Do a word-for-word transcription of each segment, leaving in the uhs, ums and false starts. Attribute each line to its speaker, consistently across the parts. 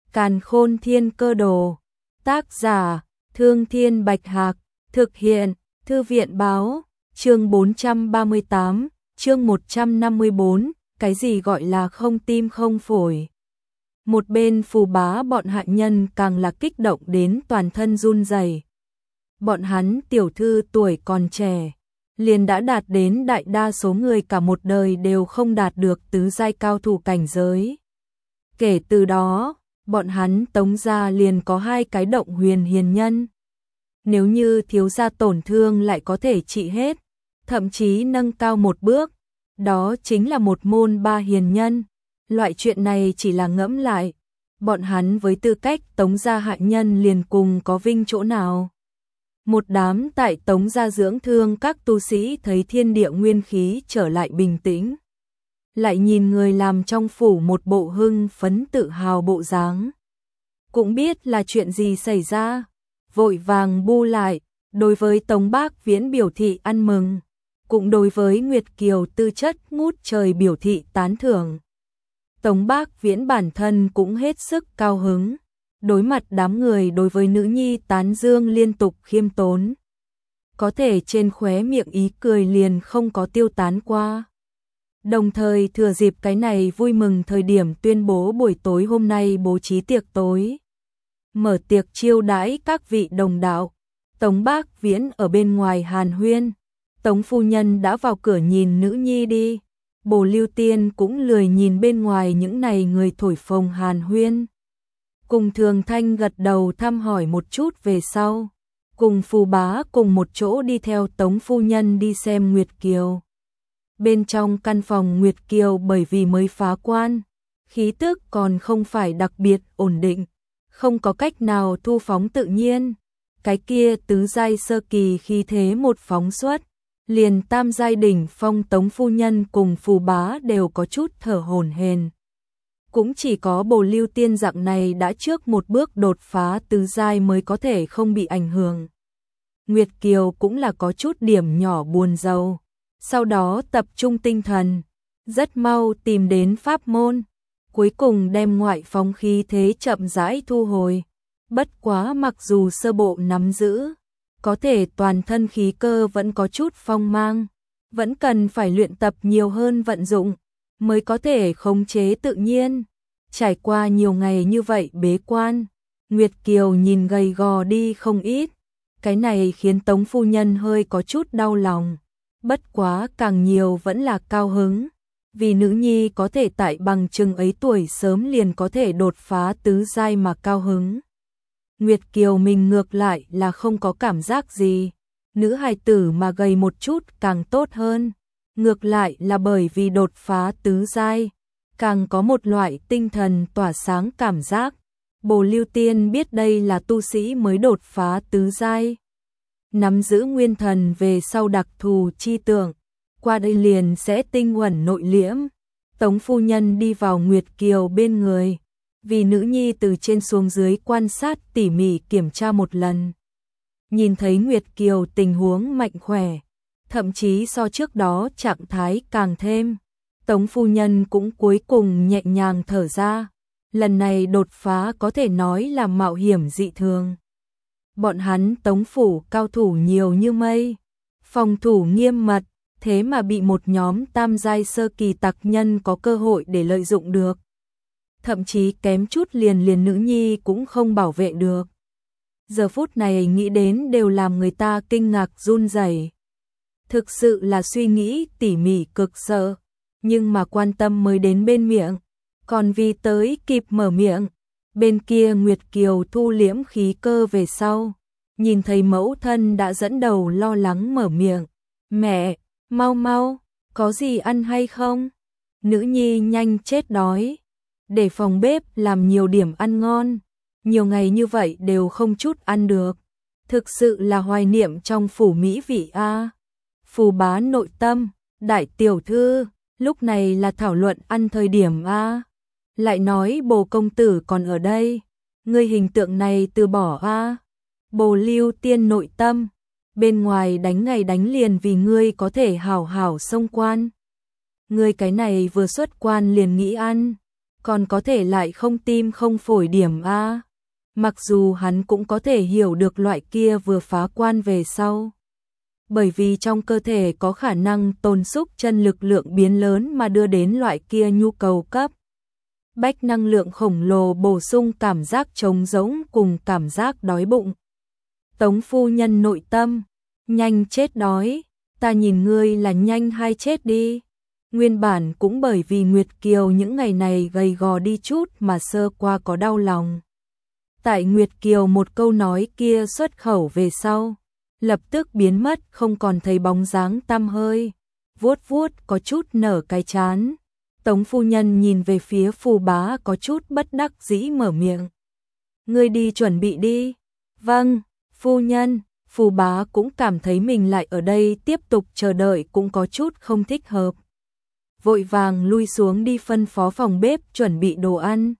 Speaker 1: Càn Khôn Thiên Cơ Đồ. Tác giả: Thương Thiên Bạch Hạc. Thực hiện: Thư viện báo. Chương bốn trăm ba mươi tám, chương một trăm năm mươi bốn, cái gì gọi là không tim không phổi. Một bên Phù Bá bọn hạ nhân càng là kích động đến toàn thân run rẩy. Bọn hắn tiểu thư tuổi còn trẻ, liền đã đạt đến đại đa số người cả một đời đều không đạt được tứ giai cao thủ cảnh giới. Kể từ đó, bọn hắn Tống gia liền có hai cái động huyền hiền nhân. Nếu như thiếu gia tổn thương lại có thể trị hết, thậm chí nâng cao một bước, đó chính là một môn ba hiền nhân. Loại chuyện này chỉ là ngẫm lại, bọn hắn với tư cách Tống gia hạ nhân liền cùng có vinh chỗ nào. Một đám tại Tống gia dưỡng thương các tu sĩ thấy thiên địa nguyên khí trở lại bình tĩnh, lại nhìn người làm trong phủ một bộ hưng phấn tự hào bộ dáng, cũng biết là chuyện gì xảy ra, vội vàng bu lại, đối với Tống Bác Viễn biểu thị ăn mừng, cũng đối với Nguyệt Kiều tư chất ngút trời biểu thị tán thưởng. Tống Bác Viễn bản thân cũng hết sức cao hứng, đối mặt đám người đối với nữ nhi tán dương liên tục khiêm tốn. Có thể trên khóe miệng ý cười liền không có tiêu tán qua. Đồng thời thừa dịp cái này vui mừng thời điểm tuyên bố buổi tối hôm nay bố trí tiệc tối. Mở tiệc chiêu đãi các vị đồng đạo. Tống Bác Viễn ở bên ngoài hàn huyên. Tống phu nhân đã vào cửa nhìn nữ nhi đi. Bồ Lưu Tiên cũng lười nhìn bên ngoài những này người thổi phồng hàn huyên. Cùng Thường Thanh gật đầu thăm hỏi một chút về sau. Cùng Phù Bá cùng một chỗ đi theo Tống phu nhân đi xem Nguyệt Kiều. Bên trong căn phòng Nguyệt Kiều bởi vì mới phá quan, khí tức còn không phải đặc biệt ổn định, không có cách nào thu phóng tự nhiên. Cái kia tứ giai sơ kỳ khí thế một phóng xuất, liền tam giai đỉnh phong Tống phu nhân cùng Phù Bá đều có chút thở hổn hển. Cũng chỉ có Bồ Lưu Tiên dạng này đã trước một bước đột phá tứ giai mới có thể không bị ảnh hưởng. Nguyệt Kiều cũng là có chút điểm nhỏ buồn rầu, sau đó tập trung tinh thần, rất mau tìm đến pháp môn, cuối cùng đem ngoại phóng khí thế chậm rãi thu hồi. Bất quá mặc dù sơ bộ nắm giữ, có thể toàn thân khí cơ vẫn có chút phong mang, vẫn cần phải luyện tập nhiều hơn vận dụng, mới có thể khống chế tự nhiên. Trải qua nhiều ngày như vậy bế quan, Nguyệt Kiều nhìn gầy gò đi không ít, cái này khiến Tống phu nhân hơi có chút đau lòng. Bất quá càng nhiều vẫn là cao hứng, vì nữ nhi có thể tại bằng chừng ấy tuổi sớm liền có thể đột phá tứ giai mà cao hứng. Nguyệt Kiều mình ngược lại là không có cảm giác gì, nữ hài tử mà gầy một chút càng tốt hơn, ngược lại là bởi vì đột phá tứ giai, càng có một loại tinh thần tỏa sáng cảm giác. Bồ Lưu Tiên biết đây là tu sĩ mới đột phá tứ giai, nắm giữ nguyên thần về sau đặc thù chi tưởng, qua đây liền sẽ tinh uẩn nội liễm. Tống phu nhân đi vào Nguyệt Kiều bên người, vì nữ nhi từ trên xuống dưới quan sát tỉ mỉ kiểm tra một lần. Nhìn thấy Nguyệt Kiều tình huống mạnh khỏe, thậm chí so trước đó trạng thái càng thêm, Tống phu nhân cũng cuối cùng nhẹ nhàng thở ra. Lần này đột phá có thể nói là mạo hiểm dị thường. Bọn hắn Tống phủ cao thủ nhiều như mây, phòng thủ nghiêm mật, thế mà bị một nhóm tam giai sơ kỳ tặc nhân có cơ hội để lợi dụng được. Thậm chí kém chút liền liền nữ nhi cũng không bảo vệ được. Giờ phút này nghĩ đến đều làm người ta kinh ngạc run rẩy. Thực sự là suy nghĩ tỉ mỉ cực sợ, nhưng mà quan tâm mới đến bên miệng, còn vì tới kịp mở miệng. Bên kia Nguyệt Kiều thu liễm khí cơ về sau, nhìn thấy mẫu thân đã dẫn đầu lo lắng mở miệng. Mẹ, mau mau, có gì ăn hay không? Nữ nhi nhanh chết đói, để phòng bếp làm nhiều điểm ăn ngon, nhiều ngày như vậy đều không chút ăn được. Thực sự là hoài niệm trong phủ mỹ vị a. Phù Bá nội tâm, đại tiểu thư, lúc này là thảo luận ăn thời điểm a. Lại nói Bồ công tử còn ở đây, ngươi hình tượng này từ bỏ a. Bồ Lưu Tiên nội tâm, bên ngoài đánh ngày đánh liền vì ngươi có thể hảo hảo xông quan. Ngươi cái này vừa xuất quan liền nghĩ ăn, còn có thể lại không tim không phổi điểm a. Mặc dù hắn cũng có thể hiểu được loại kia vừa phá quan về sau. Bởi vì trong cơ thể có khả năng tồn xúc chân lực lượng biến lớn mà đưa đến loại kia nhu cầu cấp bách năng lượng khổng lồ bổ sung cảm giác trống rỗng cùng cảm giác đói bụng. Tống phu nhân nội tâm, nhanh chết đói, ta nhìn ngươi là nhanh hay chết đi. Nguyên bản cũng bởi vì Nguyệt Kiều những ngày này gầy gò đi chút mà sơ qua có đau lòng. Tại Nguyệt Kiều một câu nói kia xuất khẩu về sau, lập tức biến mất không còn thấy bóng dáng tăm hơi, vuốt vuốt có chút nở cái chán. Tống phu nhân nhìn về phía Phù Bá có chút bất đắc dĩ mở miệng. Ngươi đi chuẩn bị đi. Vâng, phu nhân. Phù Bá cũng cảm thấy mình lại ở đây tiếp tục chờ đợi cũng có chút không thích hợp. Vội vàng lui xuống đi phân phó phòng bếp chuẩn bị đồ ăn.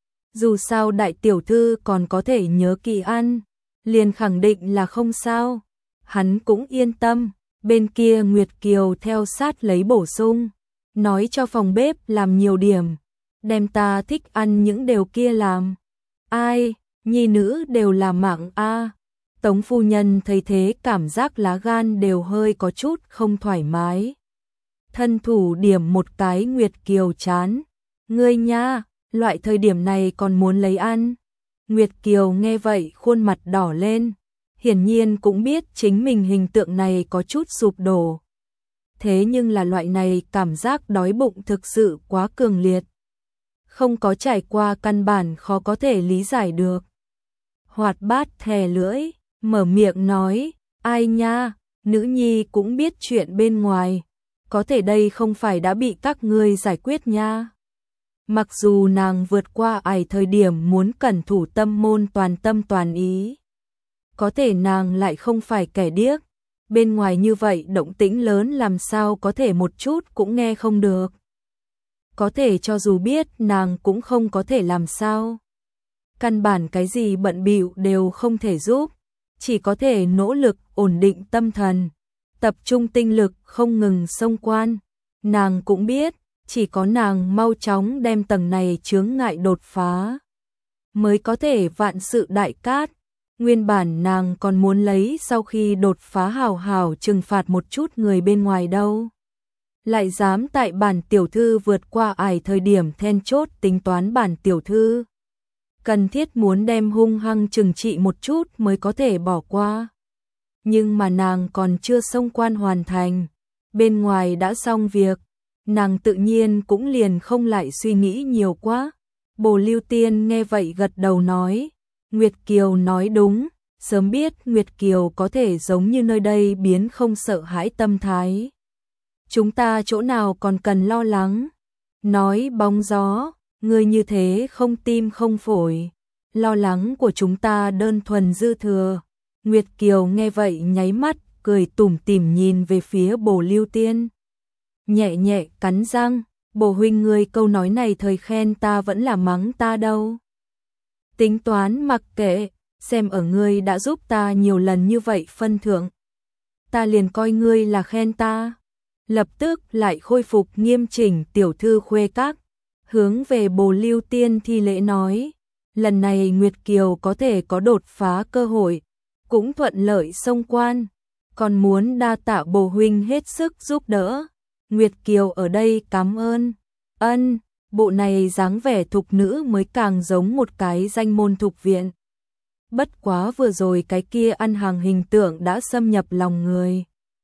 Speaker 1: Dù sao đại tiểu thư còn có thể nhớ kỳ ăn, liền khẳng định là không sao. Hắn cũng yên tâm, bên kia Nguyệt Kiều theo sát lấy bổ sung. Nói cho phòng bếp làm nhiều điểm, đem ta thích ăn những điều kia làm. Ai, nhi nữ đều là mạng a. Tống phu nhân thấy thế cảm giác lá gan đều hơi có chút không thoải mái. Thân thủ điểm một cái Nguyệt Kiều chán. Ngươi nha, loại thời điểm này còn muốn lấy ăn. Nguyệt Kiều nghe vậy khuôn mặt đỏ lên. Hiển nhiên cũng biết chính mình hình tượng này có chút sụp đổ. Thế nhưng là loại này cảm giác đói bụng thực sự quá cường liệt. Không có trải qua căn bản khó có thể lý giải được. Hoạt bát thè lưỡi, mở miệng nói, ai nha, nữ nhi cũng biết chuyện bên ngoài. Có thể đây không phải đã bị các ngươi giải quyết nha. Mặc dù nàng vượt qua ải thời điểm muốn cẩn thủ tâm môn toàn tâm toàn ý. Có thể nàng lại không phải kẻ điếc. Bên ngoài như vậy động tĩnh lớn làm sao có thể một chút cũng nghe không được. Có thể cho dù biết nàng cũng không có thể làm sao. Căn bản cái gì bận bịu đều không thể giúp. Chỉ có thể nỗ lực ổn định tâm thần. Tập trung tinh lực không ngừng xông quan. Nàng cũng biết, chỉ có nàng mau chóng đem tầng này chướng ngại đột phá. Mới có thể vạn sự đại cát. Nguyên bản nàng còn muốn lấy sau khi đột phá hào hào trừng phạt một chút người bên ngoài đâu. Lại dám tại bản tiểu thư vượt qua ải thời điểm then chốt tính toán bản tiểu thư. Cần thiết muốn đem hung hăng trừng trị một chút mới có thể bỏ qua. Nhưng mà nàng còn chưa xông quan hoàn thành. Bên ngoài đã xong việc. Nàng tự nhiên cũng liền không lại suy nghĩ nhiều quá. Bồ Lưu Tiên nghe vậy gật đầu nói. Nguyệt Kiều nói đúng, sớm biết Nguyệt Kiều có thể giống như nơi đây biến không sợ hãi tâm thái. Chúng ta chỗ nào còn cần lo lắng. Nói bóng gió, người như thế không tim không phổi. Lo lắng của chúng ta đơn thuần dư thừa. Nguyệt Kiều nghe vậy nháy mắt, cười tủm tỉm nhìn về phía Bồ Lưu Tiên. Nhẹ nhẹ cắn răng, Bồ huynh ngươi câu nói này thời khen ta vẫn là mắng ta đâu. Tính toán mặc kệ, xem ở ngươi đã giúp ta nhiều lần như vậy phân thượng. Ta liền coi ngươi là khen ta. Lập tức lại khôi phục nghiêm chỉnh tiểu thư khuê các. Hướng về Bồ Lưu Tiên thi lễ nói. Lần này Nguyệt Kiều có thể có đột phá cơ hội. Cũng thuận lợi xông quan. Còn muốn đa tạ Bồ huynh hết sức giúp đỡ. Nguyệt Kiều ở đây cảm ơn. Ân. Bộ này dáng vẻ thục nữ mới càng giống một cái danh môn thục viện. Bất quá vừa rồi cái kia ăn hàng hình tượng đã xâm nhập lòng người.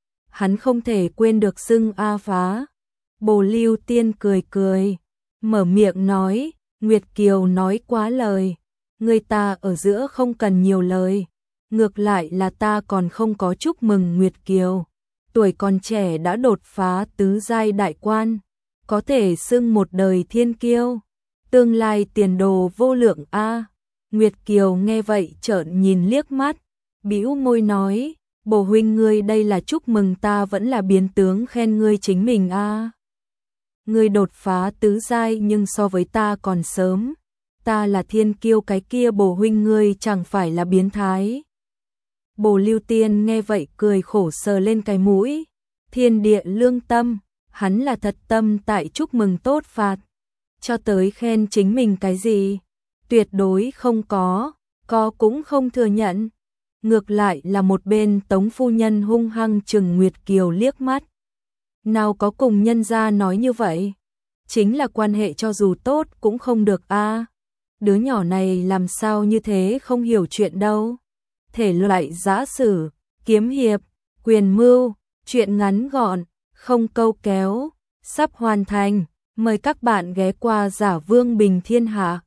Speaker 1: Hắn không thể quên được xưng A phá. Bồ Lưu Tiên cười cười, mở miệng nói, Nguyệt Kiều nói quá lời. Người ta ở giữa không cần nhiều lời. Ngược lại là ta còn không có chúc mừng Nguyệt Kiều. Tuổi còn trẻ đã đột phá tứ giai đại quan. Có thể xưng một đời thiên kiêu, tương lai tiền đồ vô lượng a. Nguyệt Kiều nghe vậy trợn nhìn liếc mắt, bĩu môi nói, Bồ huynh ngươi đây là chúc mừng ta vẫn là biến tướng khen ngươi chính mình a. Ngươi đột phá tứ giai nhưng so với ta còn sớm, ta là thiên kiêu cái kia Bồ huynh ngươi chẳng phải là biến thái. Bồ Lưu Tiên nghe vậy cười khổ sờ lên cái mũi, thiên địa lương tâm. Hắn là thật tâm tại chúc mừng tốt phạt. cho tới khen chính mình cái gì. Tuyệt đối không có, có cũng không thừa nhận. Ngược lại là một bên Tống phu nhân hung hăng chừng Nguyệt Kiều liếc mắt. Nào có cùng nhân gia nói như vậy, chính là quan hệ cho dù tốt cũng không được a. Đứa nhỏ này làm sao như thế không hiểu chuyện đâu. Thể loại giã sử, kiếm hiệp, quyền mưu, chuyện ngắn gọn, không câu kéo, sắp hoàn thành. Mời các bạn ghé qua Giả Vương Bình Thiên Hạ.